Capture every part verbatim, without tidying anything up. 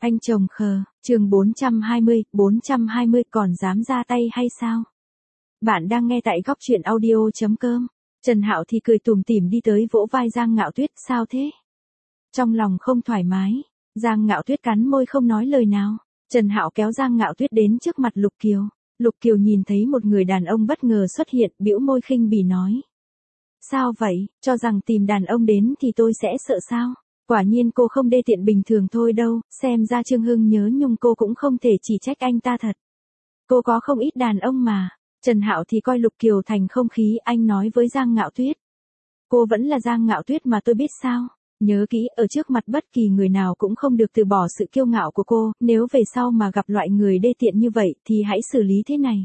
Anh chồng khờ, chương bốn trăm hai mươi, bốn trăm hai mươi còn dám ra tay hay sao? Bạn đang nghe tại góc truyện audio chấm com. Trần Hạo thì cười tủm tỉm đi tới vỗ vai Giang Ngạo Tuyết, sao thế? Trong lòng không thoải mái, Giang Ngạo Tuyết cắn môi không nói lời nào. Trần Hạo kéo Giang Ngạo Tuyết đến trước mặt Lục Kiều. Lục Kiều nhìn thấy một người đàn ông bất ngờ xuất hiện, bĩu môi khinh bỉ nói. Sao vậy, cho rằng tìm đàn ông đến thì tôi sẽ sợ sao? Quả nhiên cô không đê tiện bình thường thôi đâu, xem ra Trương Hưng nhớ nhung cô cũng không thể chỉ trách anh ta thật. Cô có không ít đàn ông mà. Trần Hạo thì coi Lục Kiều thành không khí, anh nói với Giang Ngạo Tuyết. Cô vẫn là Giang Ngạo Tuyết mà tôi biết sao. Nhớ kỹ, ở trước mặt bất kỳ người nào cũng không được từ bỏ sự kiêu ngạo của cô, nếu về sau mà gặp loại người đê tiện như vậy thì hãy xử lý thế này.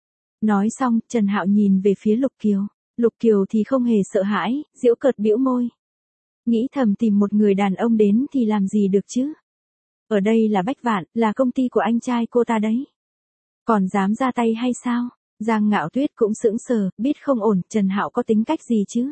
Nói xong, Trần Hạo nhìn về phía Lục Kiều. Lục Kiều thì không hề sợ hãi, giễu cợt bĩu môi. Nghĩ thầm tìm một người đàn ông đến thì làm gì được chứ? Ở đây là Bách Vạn, là công ty của anh trai cô ta đấy. Còn dám ra tay hay sao? Giang Ngạo Tuyết cũng sững sờ, biết không ổn, Trần Hạo có tính cách gì chứ?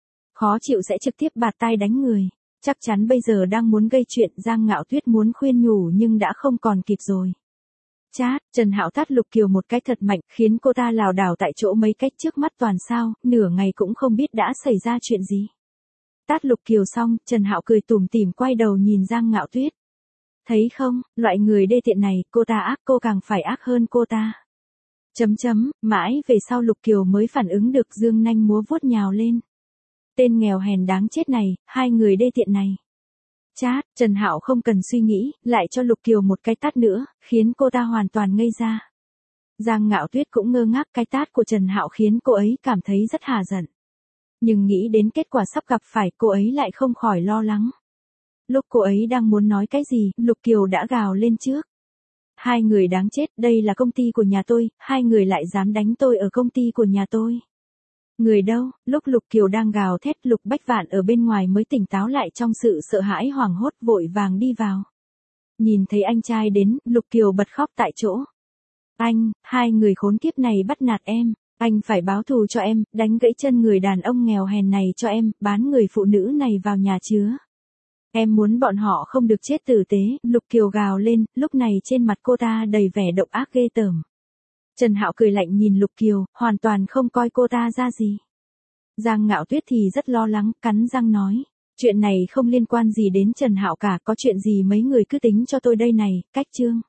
Khó chịu sẽ trực tiếp bạt tai đánh người. Chắc chắn bây giờ đang muốn gây chuyện, Giang Ngạo Tuyết muốn khuyên nhủ nhưng đã không còn kịp rồi. Chát, Trần Hạo tát Lục Kiều một cái thật mạnh, khiến cô ta lảo đảo tại chỗ mấy cách trước mắt toàn sao, nửa ngày cũng không biết đã xảy ra chuyện gì. Tát Lục Kiều xong, Trần Hạo cười tủm tỉm quay đầu nhìn Giang Ngạo Tuyết. Thấy không, loại người đê tiện này, cô ta ác cô càng phải ác hơn cô ta. Chấm chấm, mãi về sau Lục Kiều mới phản ứng được, dương nanh múa vuốt nhào lên. Tên nghèo hèn đáng chết này, hai người đê tiện này. Chát, Trần Hạo không cần suy nghĩ, lại cho Lục Kiều một cái tát nữa, khiến cô ta hoàn toàn ngây ra. Giang Ngạo Tuyết cũng ngơ ngác, cái tát của Trần Hạo khiến cô ấy cảm thấy rất hà giận. Nhưng nghĩ đến kết quả sắp gặp phải, cô ấy lại không khỏi lo lắng. Lúc cô ấy đang muốn nói cái gì, Lục Kiều đã gào lên trước. Hai người đáng chết, đây là công ty của nhà tôi, hai người lại dám đánh tôi ở công ty của nhà tôi. Người đâu? Lúc Lục Kiều đang gào thét, Lục Bách Vạn ở bên ngoài mới tỉnh táo lại trong sự sợ hãi hoảng hốt, vội vàng đi vào. Nhìn thấy anh trai đến, Lục Kiều bật khóc tại chỗ. Anh, hai người khốn kiếp này bắt nạt em, anh phải báo thù cho em, đánh gãy chân người đàn ông nghèo hèn này cho em, bán người phụ nữ này vào nhà chứa. Em muốn bọn họ không được chết tử tế, Lục Kiều gào lên, lúc này trên mặt cô ta đầy vẻ độc ác ghê tởm. Trần Hạo cười lạnh nhìn Lục Kiều, hoàn toàn không coi cô ta ra gì. Giang Ngạo Tuyết thì rất lo lắng, cắn răng nói. Chuyện này không liên quan gì đến Trần Hạo cả, có chuyện gì mấy người cứ tính cho tôi đây này, cách chương.